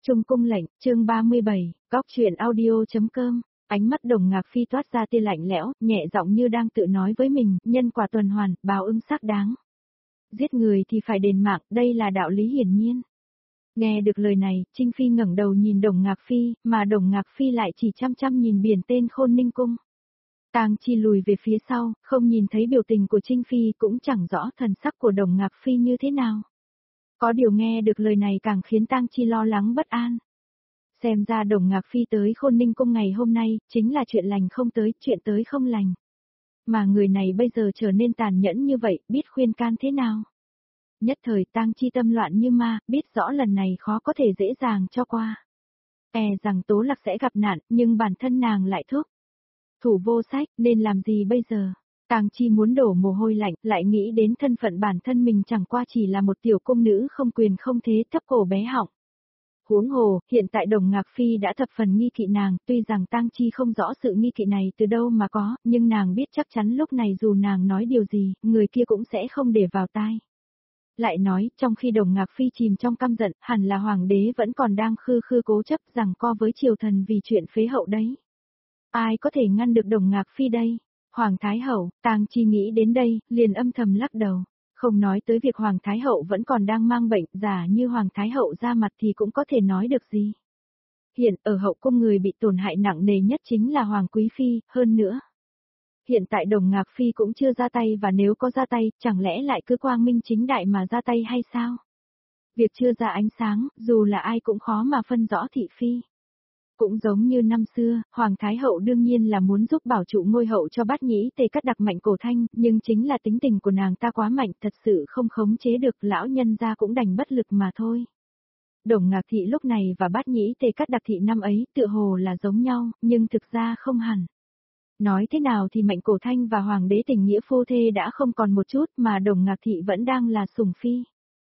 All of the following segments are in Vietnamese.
Trung cung lệnh, chương 37, góc truyện audio.com. Ánh mắt Đồng Ngạc Phi toát ra tia lạnh lẽo, nhẹ giọng như đang tự nói với mình, nhân quả tuần hoàn, báo ứng xác đáng. Giết người thì phải đền mạng, đây là đạo lý hiển nhiên. Nghe được lời này, Trinh Phi ngẩng đầu nhìn Đồng Ngạc Phi, mà Đồng Ngạc Phi lại chỉ chăm chăm nhìn biển tên Khôn Ninh Cung. Tang Chi lùi về phía sau, không nhìn thấy biểu tình của Trinh Phi, cũng chẳng rõ thần sắc của Đồng Ngạc Phi như thế nào. Có điều nghe được lời này càng khiến Tang Chi lo lắng bất an. Xem ra Đồng Ngạc Phi tới Khôn Ninh Cung ngày hôm nay, chính là chuyện lành không tới, chuyện tới không lành. Mà người này bây giờ trở nên tàn nhẫn như vậy, biết khuyên can thế nào? Nhất thời Tang Chi tâm loạn như ma, biết rõ lần này khó có thể dễ dàng cho qua. Rằng Tố Lạc sẽ gặp nạn, nhưng bản thân nàng lại thúc thủ vô sách, nên làm gì bây giờ? Tang Chi muốn đổ mồ hôi lạnh, lại nghĩ đến thân phận bản thân mình chẳng qua chỉ là một tiểu cung nữ không quyền không thế, thấp cổ bé họng. Huống hồ, hiện tại Đồng Ngạc Phi đã thập phần nghi kỵ nàng, tuy rằng Tang Chi không rõ sự nghi kỵ này từ đâu mà có, nhưng nàng biết chắc chắn lúc này dù nàng nói điều gì, người kia cũng sẽ không để vào tai. Lại nói, trong khi Đồng Ngạc Phi chìm trong căm giận, hẳn là hoàng đế vẫn còn đang khư khư cố chấp giằng co với triều thần vì chuyện phế hậu đấy. Ai có thể ngăn được Đồng Ngạc Phi đây? Hoàng Thái Hậu, Tang Chi nghĩ đến đây, liền âm thầm lắc đầu. Không nói tới việc Hoàng Thái Hậu vẫn còn đang mang bệnh, giả như Hoàng Thái Hậu ra mặt thì cũng có thể nói được gì. Hiện ở hậu cung người bị tổn hại nặng nề nhất chính là Hoàng Quý Phi, hơn nữa. Hiện tại Đồng Ngạc Phi cũng chưa ra tay và nếu có ra tay, chẳng lẽ lại cứ quang minh chính đại mà ra tay hay sao? Việc chưa ra ánh sáng, dù là ai cũng khó mà phân rõ thị phi. Cũng giống như năm xưa, Hoàng Thái Hậu đương nhiên là muốn giúp bảo trụ ngôi hậu cho Bát Nhĩ Tề Cắt Đặc Mạnh Cổ Thanh, nhưng chính là tính tình của nàng ta quá mạnh, thật sự không khống chế được, lão nhân gia cũng đành bất lực mà thôi. Đồng Ngạc Thị lúc này và Bát Nhĩ Tề Cắt Đặc Thị năm ấy tựa hồ là giống nhau, nhưng thực ra không hẳn. Nói thế nào thì Mạnh Cổ Thanh và Hoàng đế tình nghĩa phu thê đã không còn một chút mà Đồng Ngạc Thị vẫn đang là sủng phi.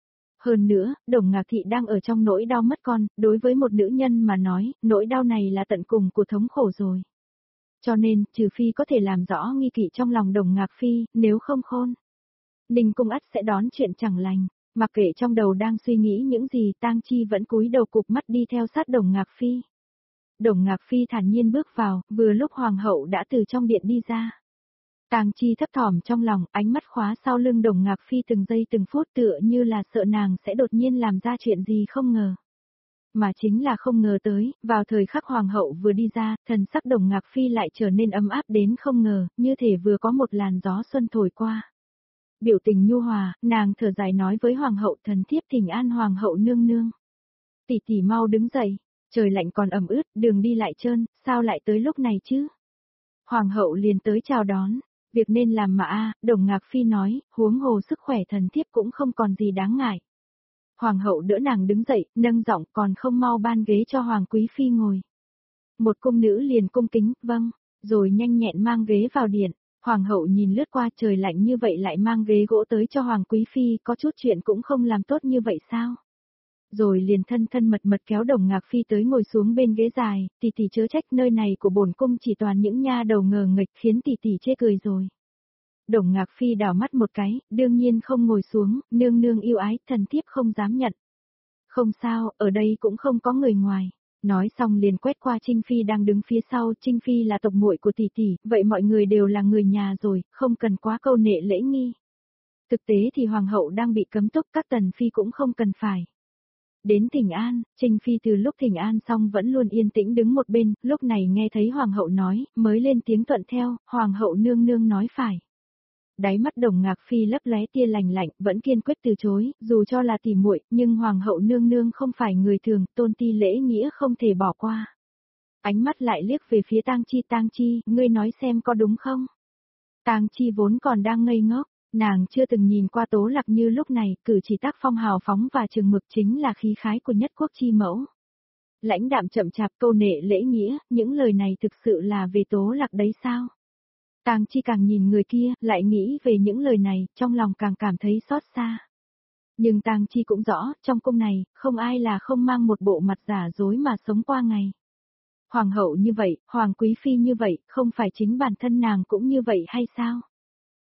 Hơn nữa, Đồng Ngạc Thị đang ở trong nỗi đau mất con, đối với một nữ nhân mà nói, nỗi đau này là tận cùng của thống khổ rồi. Cho nên, trừ phi có thể làm rõ nghi kỵ trong lòng Đồng Ngạc Phi, nếu không Khôn Ninh Cung ắt sẽ đón chuyện chẳng lành. Mặc kệ trong đầu đang suy nghĩ những gì, Tang Chi vẫn cúi đầu cụp mắt đi theo sát Đồng Ngạc Phi. Đồng Ngạc Phi thản nhiên bước vào, vừa lúc Hoàng hậu đã từ trong điện đi ra. Tang Chi thấp thỏm trong lòng, ánh mắt khóa sau lưng Đồng Ngạc Phi từng giây từng phút tựa như là sợ nàng sẽ đột nhiên làm ra chuyện gì không ngờ. Mà chính là không ngờ tới, vào thời khắc Hoàng hậu vừa đi ra, thần sắc Đồng Ngạc Phi lại trở nên ấm áp đến không ngờ, như thể vừa có một làn gió xuân thổi qua. Biểu tình nhu hòa, nàng thở dài nói với Hoàng hậu, thần thiếp thỉnh an Hoàng hậu nương nương. Tỷ tỷ mau đứng dậy, trời lạnh còn ẩm ướt, đường đi lại trơn, sao lại tới lúc này chứ? Hoàng hậu liền tới chào đón. Việc nên làm mà Đồng Ngạc Phi nói, huống hồ sức khỏe thần thiếp cũng không còn gì đáng ngại. Hoàng hậu đỡ nàng đứng dậy, nâng giọng còn không mau ban ghế cho Hoàng Quý Phi ngồi. Một cung nữ liền cung kính, vâng, rồi nhanh nhẹn mang ghế vào điện. Hoàng hậu nhìn lướt qua trời lạnh như vậy lại mang ghế gỗ tới cho Hoàng Quý Phi, có chút chuyện cũng không làm tốt như vậy sao? Rồi liền thân thân mật mật kéo Đồng Ngạc Phi tới ngồi xuống bên ghế dài, tỷ tỷ chớ trách, nơi này của bổn cung chỉ toàn những nha đầu ngờ nghịch khiến tỷ tỷ chê cười rồi. Đồng Ngạc Phi đảo mắt một cái, đương nhiên không ngồi xuống, nương nương yêu ái, thần thiếp không dám nhận. Không sao, ở đây cũng không có người ngoài. Nói xong liền quét qua Trinh Phi đang đứng phía sau, Trinh Phi là tộc muội của tỷ tỷ, vậy mọi người đều là người nhà rồi, không cần quá câu nệ lễ nghi. Thực tế thì Hoàng hậu đang bị cấm túc, các tần phi cũng không cần phải. Đến thỉnh an, Trinh Phi từ lúc thỉnh an xong vẫn luôn yên tĩnh đứng một bên, lúc này nghe thấy Hoàng hậu nói, mới lên tiếng thuận theo, Hoàng hậu nương nương nói phải. Đáy mắt Đồng Ngạc Phi lấp lóe tia lạnh lạnh, vẫn kiên quyết từ chối, dù cho là tỉ muội, nhưng Hoàng hậu nương nương không phải người thường, tôn ti lễ nghĩa không thể bỏ qua. Ánh mắt lại liếc về phía Tang Chi, ngươi nói xem có đúng không? Tang Chi vốn còn đang ngây ngốc. Nàng chưa từng nhìn qua Tố Lạc như lúc này, cử chỉ tác phong hào phóng và chừng mực chính là khí khái của nhất quốc chi mẫu. Lãnh đạm chậm chạp câu nệ lễ nghĩa, những lời này thực sự là về Tố Lạc đấy sao? Tang Chi càng nhìn người kia, lại nghĩ về những lời này, trong lòng càng cảm thấy xót xa. Nhưng Tang Chi cũng rõ, trong cung này, không ai là không mang một bộ mặt giả dối mà sống qua ngày. Hoàng hậu như vậy, Hoàng Quý Phi như vậy, không phải chính bản thân nàng cũng như vậy hay sao?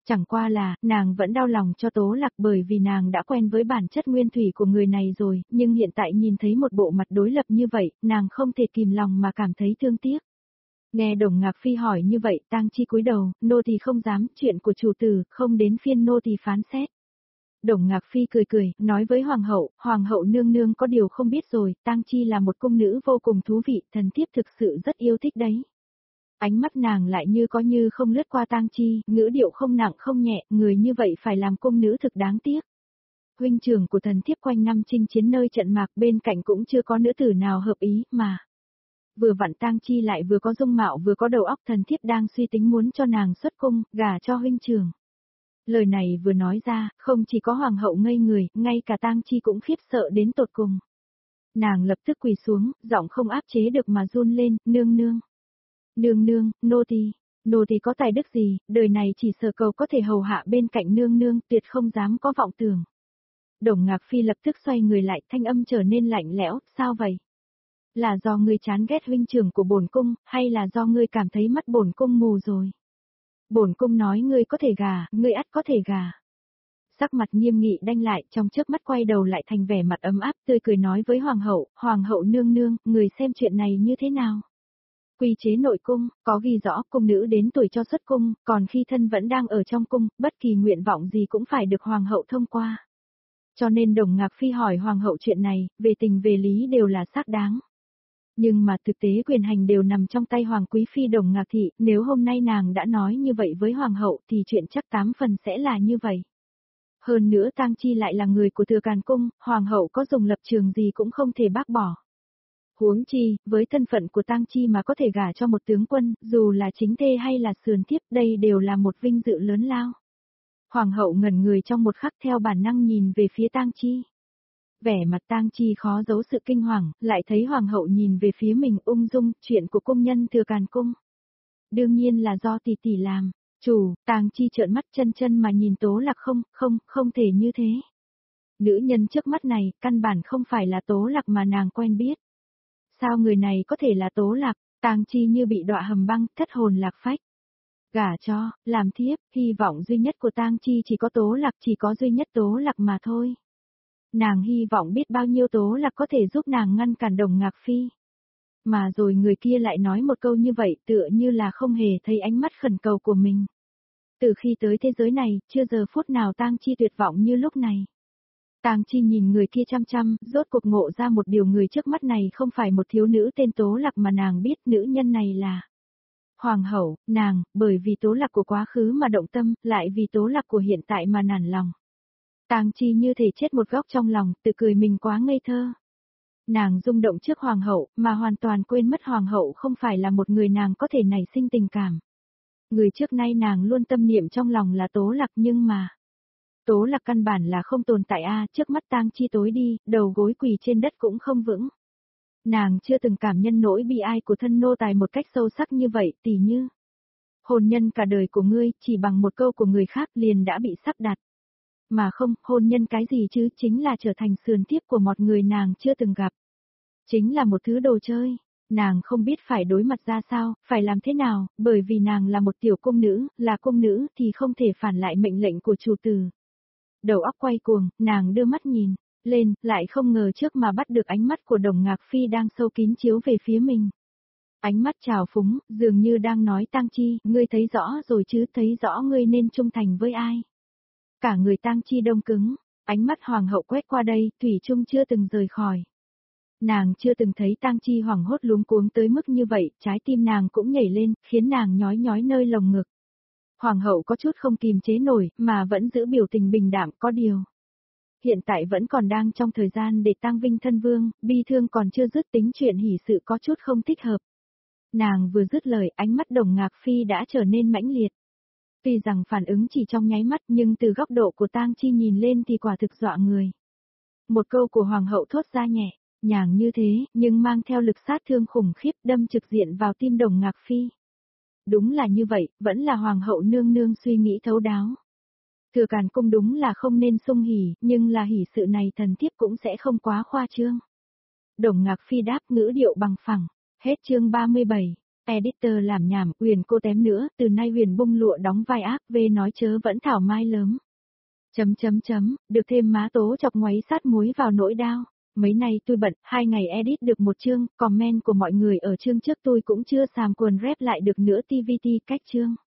Chẳng qua là, nàng vẫn đau lòng cho Tố Lạc bởi vì nàng đã quen với bản chất nguyên thủy của người này rồi, nhưng hiện tại nhìn thấy một bộ mặt đối lập như vậy, nàng không thể kìm lòng mà cảm thấy thương tiếc. Nghe Đồng Ngạc Phi hỏi như vậy, Tang Chi cúi đầu, nô tỳ không dám, chuyện của chủ tử, không đến phiên nô tỳ phán xét. Đồng Ngạc Phi cười cười, nói với Hoàng hậu nương nương có điều không biết rồi, Tang Chi là một cung nữ vô cùng thú vị, thần thiếp thực sự rất yêu thích đấy. Ánh mắt nàng lại như có như không lướt qua Tang Chi, ngữ điệu không nặng không nhẹ, người như vậy phải làm cung nữ thực đáng tiếc. Huynh trưởng của thần thiếp quanh năm chinh chiến nơi trận mạc bên cạnh cũng chưa có nữ tử nào hợp ý mà. Vừa vặn Tang Chi lại vừa có dung mạo vừa có đầu óc, thần thiếp đang suy tính muốn cho nàng xuất cung, gả cho huynh trưởng. Lời này vừa nói ra, không chỉ có hoàng hậu ngây người, ngay cả Tang Chi cũng khiếp sợ đến tột cùng. Nàng lập tức quỳ xuống, giọng không áp chế được mà run lên, nương nương. Nương nương, nô tỳ có tài đức gì, đời này chỉ sở cầu có thể hầu hạ bên cạnh nương nương, tuyệt không dám có vọng tưởng. Đồng Ngạc Phi lập tức xoay người lại, thanh âm trở nên lạnh lẽo, sao vậy? Là do ngươi chán ghét huynh trưởng của bổn cung, hay là do ngươi cảm thấy mắt bổn cung mù rồi? Bổn cung nói ngươi có thể gả, ngươi ắt có thể gả. Sắc mặt nghiêm nghị đanh lại, trong chớp mắt quay đầu lại thành vẻ mặt ấm áp, tươi cười nói với hoàng hậu nương nương, người xem chuyện này như thế nào? Quy chế nội cung, có ghi rõ cung nữ đến tuổi cho xuất cung, còn khi thân vẫn đang ở trong cung, bất kỳ nguyện vọng gì cũng phải được hoàng hậu thông qua. Cho nên Đồng Ngạc Phi hỏi hoàng hậu chuyện này, về tình về lý đều là xác đáng. Nhưng mà thực tế quyền hành đều nằm trong tay Hoàng Quý Phi Đồng Ngạc Thị, nếu hôm nay nàng đã nói như vậy với Hoàng hậu thì chuyện chắc 8 phần sẽ là như vậy. Hơn nữa Tang Chi lại là người của Thừa Càn Cung, Hoàng hậu có dùng lập trường gì cũng không thể bác bỏ. Huống chi, với thân phận của Tang Chi mà có thể gả cho một tướng quân, dù là chính thê hay là sườn thiếp, đây đều là một vinh dự lớn lao. Hoàng hậu ngẩn người trong một khắc theo bản năng nhìn về phía Tang Chi. Vẻ mặt Tang Chi khó giấu sự kinh hoàng, lại thấy hoàng hậu nhìn về phía mình ung dung, chuyện của cung nhân Thừa Càn Cung. Đương nhiên là do tỷ tỷ làm, Tang Chi trợn mắt chân mà nhìn Tố Lạc, không thể như thế. Nữ nhân trước mắt này, căn bản không phải là Tố Lạc mà nàng quen biết. Sao người này có thể là Tố Lạc? Tang Chi như bị đọa hầm băng, thất hồn lạc phách. Gả cho, làm thiếp, hy vọng duy nhất của Tang Chi chỉ có Tố Lạc, chỉ có duy nhất Tố Lạc mà thôi. Nàng hy vọng biết bao nhiêu Tố Lạc có thể giúp nàng ngăn cản Đồng Ngạc Phi. Mà rồi người kia lại nói một câu như vậy tựa như là không hề thấy ánh mắt khẩn cầu của mình. Từ khi tới thế giới này, chưa giờ phút nào Tang Chi tuyệt vọng như lúc này. Tang Chi nhìn người kia chăm chăm, rốt cuộc ngộ ra một điều, người trước mắt này không phải một thiếu nữ tên Tố Lạc mà nàng biết, nữ nhân này là Hoàng hậu, nàng, bởi vì Tố Lạc của quá khứ mà động tâm, lại vì Tố Lạc của hiện tại mà nản lòng. Tang Chi như thể chết một góc trong lòng, tự cười mình quá ngây thơ. Nàng rung động trước hoàng hậu, mà hoàn toàn quên mất hoàng hậu không phải là một người nàng có thể nảy sinh tình cảm. Người trước nay nàng luôn tâm niệm trong lòng là Tố Lạc, nhưng mà Tố Lạc căn bản là không tồn tại trước mắt Tang Chi tối đi, đầu gối quỳ trên đất cũng không vững. Nàng chưa từng cảm nhận nỗi bi ai của thân nô tài một cách sâu sắc như vậy, tỉ như hôn nhân cả đời của ngươi, chỉ bằng một câu của người khác liền đã bị sắp đặt. Mà không, hôn nhân cái gì chứ, chính là trở thành sườn thiếp của một người nàng chưa từng gặp. Chính là một thứ đồ chơi, nàng không biết phải đối mặt ra sao, phải làm thế nào, bởi vì nàng là một tiểu cung nữ, là cung nữ thì không thể phản lại mệnh lệnh của chủ tử. Đầu óc quay cuồng, nàng đưa mắt nhìn lên, lại không ngờ trước mà bắt được ánh mắt của Đồng Ngạc Phi đang sâu kín chiếu về phía mình. Ánh mắt trào phúng, dường như đang nói Tang Chi, ngươi thấy rõ rồi chứ, thấy rõ ngươi nên trung thành với ai. Cả người Tang Chi đông cứng, ánh mắt hoàng hậu quét qua đây, thủy chung chưa từng rời khỏi. Nàng chưa từng thấy Tang Chi hoảng hốt luống cuống tới mức như vậy, trái tim nàng cũng nhảy lên, khiến nàng nhói nhói nơi lồng ngực. Hoàng hậu có chút không kìm chế nổi, mà vẫn giữ biểu tình bình đạm, có điều. Hiện tại vẫn còn đang trong thời gian để tang vinh thân vương, bi thương còn chưa dứt, tính chuyện hỷ sự có chút không thích hợp. Nàng vừa dứt lời, ánh mắt Đồng Ngạc Phi đã trở nên mãnh liệt. Tuy rằng phản ứng chỉ trong nháy mắt, nhưng từ góc độ của Tang Chi nhìn lên thì quả thực dọa người. Một câu của hoàng hậu thốt ra nhẹ nhàng như thế, nhưng mang theo lực sát thương khủng khiếp, đâm trực diện vào tim Đồng Ngạc Phi. Đúng là như vậy, vẫn là hoàng hậu nương nương suy nghĩ thấu đáo. Thừa Càn Cung đúng là không nên sung hỉ, nhưng là hỉ sự này thần thiếp cũng sẽ không quá khoa trương. Đồng Ngạc Phi đáp, ngữ điệu bằng phẳng. Hết chương 37. Editor làm nhảm, Huyền cô tém nữa, từ nay Huyền bung lụa đóng vai ác, V nói chớ vẫn thảo mai lớn. Được thêm má tố chọc ngoáy sát muối vào nỗi đau. Mấy nay tôi bận, 2 ngày edit được một chương, comment của mọi người ở chương trước tôi cũng chưa xàm quần rep lại được nữa TVT cách chương.